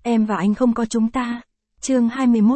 Em và anh không có chúng ta. Chương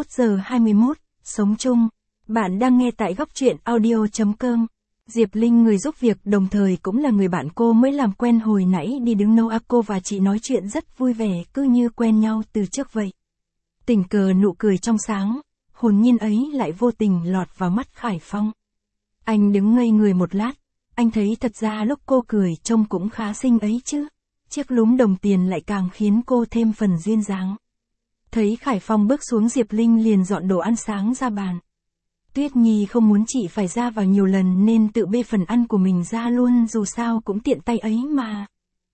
21:21, sống chung. Bạn đang nghe tại góc truyện audio.com. Diệp Linh người giúp việc đồng thời cũng là người bạn cô mới làm quen hồi nãy đi đứng nấu ăn, cô và chị nói chuyện rất vui vẻ, cứ như quen nhau từ trước vậy. Tình cờ nụ cười trong sáng, hồn nhiên ấy lại vô tình lọt vào mắt Khải Phong. Anh đứng ngây người một lát, anh thấy thật ra lúc cô cười trông cũng khá xinh ấy chứ. Chiếc lúm đồng tiền lại càng khiến cô thêm phần duyên dáng. Thấy Khải Phong bước xuống, Diệp Linh liền dọn đồ ăn sáng ra bàn. Tuyết Nhi không muốn chị phải ra vào nhiều lần nên tự bê phần ăn của mình ra luôn, dù sao cũng tiện tay ấy mà.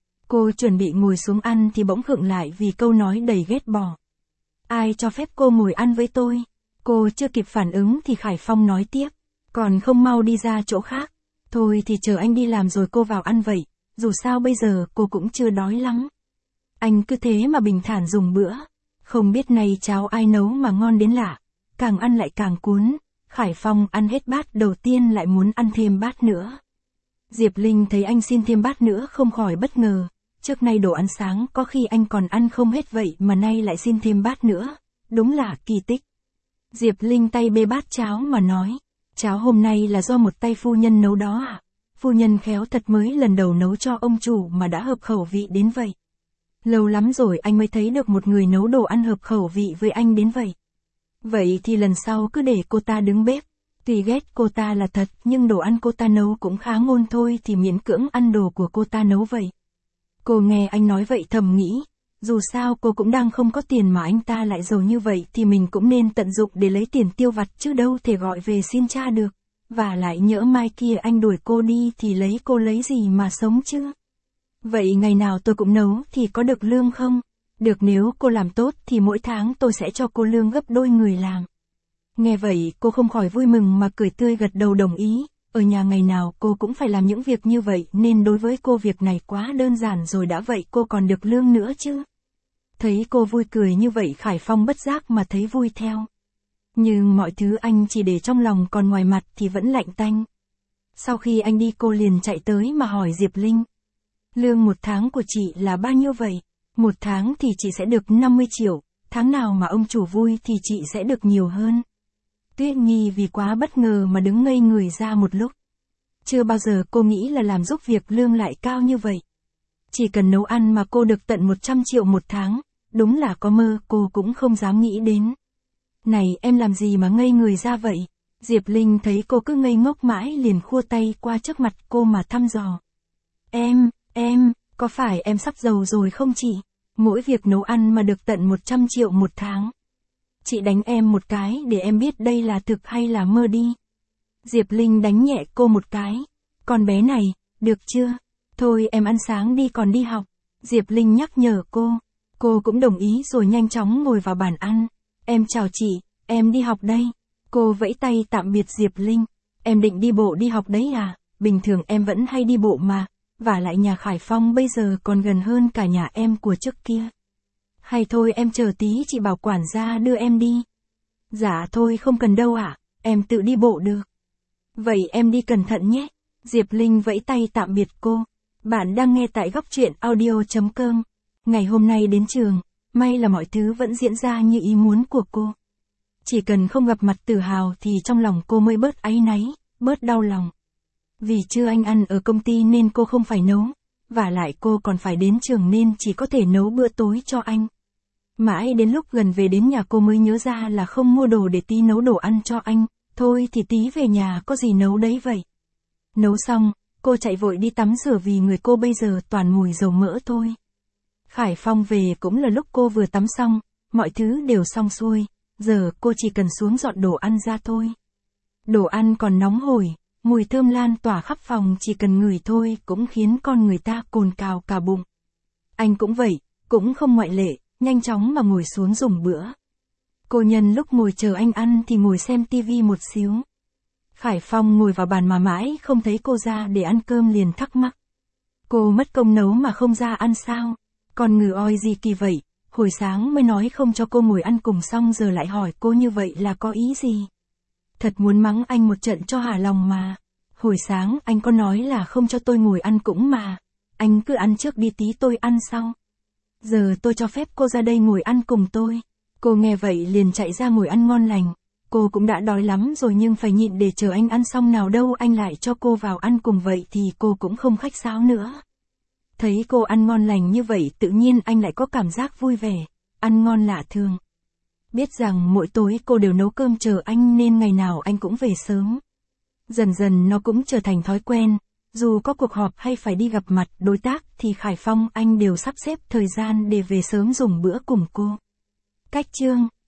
Cô chuẩn bị ngồi xuống ăn thì bỗng khựng lại vì câu nói đầy ghét bỏ. Ai cho phép cô ngồi ăn với tôi? Cô chưa kịp phản ứng thì Khải Phong nói tiếp. Còn không mau đi ra chỗ khác. Thôi thì chờ anh đi làm rồi cô vào ăn vậy. Dù sao bây giờ cô cũng chưa đói lắm. Anh cứ thế mà bình thản dùng bữa. Không biết nay cháo ai nấu mà ngon đến lạ. Càng ăn lại càng cuốn. Khải Phong ăn hết bát đầu tiên lại muốn ăn thêm bát nữa. Diệp Linh thấy anh xin thêm bát nữa không khỏi bất ngờ. Trước nay đồ ăn sáng có khi anh còn ăn không hết vậy mà nay lại xin thêm bát nữa. Đúng là kỳ tích. Diệp Linh tay bê bát cháo mà nói. Cháo hôm nay là do một tay phu nhân nấu đó à? Phu nhân khéo thật, mới lần đầu nấu cho ông chủ mà đã hợp khẩu vị đến vậy. Lâu lắm rồi anh mới thấy được một người nấu đồ ăn hợp khẩu vị với anh đến vậy. Vậy thì lần sau cứ để cô ta đứng bếp. Tuy ghét cô ta là thật nhưng đồ ăn cô ta nấu cũng khá ngon thôi thì miễn cưỡng ăn đồ của cô ta nấu vậy. Cô nghe anh nói vậy thầm nghĩ. Dù sao cô cũng đang không có tiền mà anh ta lại giàu như vậy thì mình cũng nên tận dụng để lấy tiền tiêu vặt chứ đâu thể gọi về xin cha được. Và lại nhỡ mai kia anh đuổi cô đi thì cô lấy gì mà sống chứ? Vậy ngày nào tôi cũng nấu thì có được lương không? Được, nếu cô làm tốt thì mỗi tháng tôi sẽ cho cô lương gấp đôi người làm. Nghe vậy cô không khỏi vui mừng mà cười tươi gật đầu đồng ý. Ở nhà ngày nào cô cũng phải làm những việc như vậy nên đối với cô việc này quá đơn giản rồi, đã vậy cô còn được lương nữa chứ. Thấy cô vui cười như vậy Khải Phong bất giác mà thấy vui theo. Nhưng mọi thứ anh chỉ để trong lòng còn ngoài mặt thì vẫn lạnh tanh. Sau khi anh đi cô liền chạy tới mà hỏi Diệp Linh. Lương một tháng của chị là bao nhiêu vậy? Một tháng thì chị sẽ được 50 triệu, tháng nào mà ông chủ vui thì chị sẽ được nhiều hơn. Tuyết Nhi vì quá bất ngờ mà đứng ngây người ra một lúc. Chưa bao giờ cô nghĩ là làm giúp việc lương lại cao như vậy. Chỉ cần nấu ăn mà cô được tận 100 triệu một tháng, đúng là có mơ cô cũng không dám nghĩ đến. Này em làm gì mà ngây người ra vậy? Diệp Linh thấy cô cứ ngây ngốc mãi liền khua tay qua trước mặt cô mà thăm dò. Em, có phải em sắp giàu rồi không chị? Mỗi việc nấu ăn mà được tận 100 triệu một tháng. Chị đánh em một cái để em biết đây là thực hay là mơ đi. Diệp Linh đánh nhẹ cô một cái. Con bé này, được chưa? Thôi em ăn sáng đi còn đi học. Diệp Linh nhắc nhở cô. Cô cũng đồng ý rồi nhanh chóng ngồi vào bàn ăn. Em chào chị, em đi học đây. Cô vẫy tay tạm biệt Diệp Linh. Em định đi bộ đi học đấy à? Bình thường em vẫn hay đi bộ mà. Và lại nhà Khải Phong bây giờ còn gần hơn cả nhà em của trước kia. Hay thôi em chờ tí chị bảo quản gia đưa em đi. Dạ thôi không cần đâu ạ, em tự đi bộ được. Vậy em đi cẩn thận nhé. Diệp Linh vẫy tay tạm biệt cô. Bạn đang nghe tại góc truyện audio.com. Ngày hôm nay đến trường, may là mọi thứ vẫn diễn ra như ý muốn của cô. Chỉ cần không gặp mặt Tử Hào thì trong lòng cô mới bớt áy náy, bớt đau lòng. Vì trưa anh ăn ở công ty nên cô không phải nấu, và lại cô còn phải đến trường nên chỉ có thể nấu bữa tối cho anh. Mãi đến lúc gần về đến nhà cô mới nhớ ra là không mua đồ để tí nấu đồ ăn cho anh, thôi thì tí về nhà có gì nấu đấy vậy. Nấu xong, cô chạy vội đi tắm rửa vì người cô bây giờ toàn mùi dầu mỡ thôi. Khải Phong về cũng là lúc cô vừa tắm xong, mọi thứ đều xong xuôi, giờ cô chỉ cần xuống dọn đồ ăn ra thôi. Đồ ăn còn nóng hổi, mùi thơm lan tỏa khắp phòng, chỉ cần ngửi thôi cũng khiến con người ta cồn cào cả bụng. Anh cũng vậy, cũng không ngoại lệ, nhanh chóng mà ngồi xuống dùng bữa. Cô nhân lúc ngồi chờ anh ăn thì ngồi xem tivi một xíu. Khải Phong ngồi vào bàn mà mãi không thấy cô ra để ăn cơm liền thắc mắc. Cô mất công nấu mà không ra ăn sao? Còn ngừ oi gì kỳ vậy? Hồi sáng mới nói không cho cô ngồi ăn cùng xong giờ lại hỏi cô như vậy là có ý gì? Thật muốn mắng anh một trận cho hả lòng mà. Hồi sáng anh có nói là không cho tôi ngồi ăn cũng mà. Anh cứ ăn trước đi tí tôi ăn sau. Giờ tôi cho phép cô ra đây ngồi ăn cùng tôi. Cô nghe vậy liền chạy ra ngồi ăn ngon lành. Cô cũng đã đói lắm rồi nhưng phải nhịn để chờ anh ăn xong nào đâu anh lại cho cô vào ăn cùng vậy thì cô cũng không khách sáo nữa. Thấy cô ăn ngon lành như vậy tự nhiên anh lại có cảm giác vui vẻ, ăn ngon lạ thường. Biết rằng mỗi tối cô đều nấu cơm chờ anh nên ngày nào anh cũng về sớm. Dần dần nó cũng trở thành thói quen, dù có cuộc họp hay phải đi gặp mặt đối tác thì Khải Phong anh đều sắp xếp thời gian để về sớm dùng bữa cùng cô. Cách chương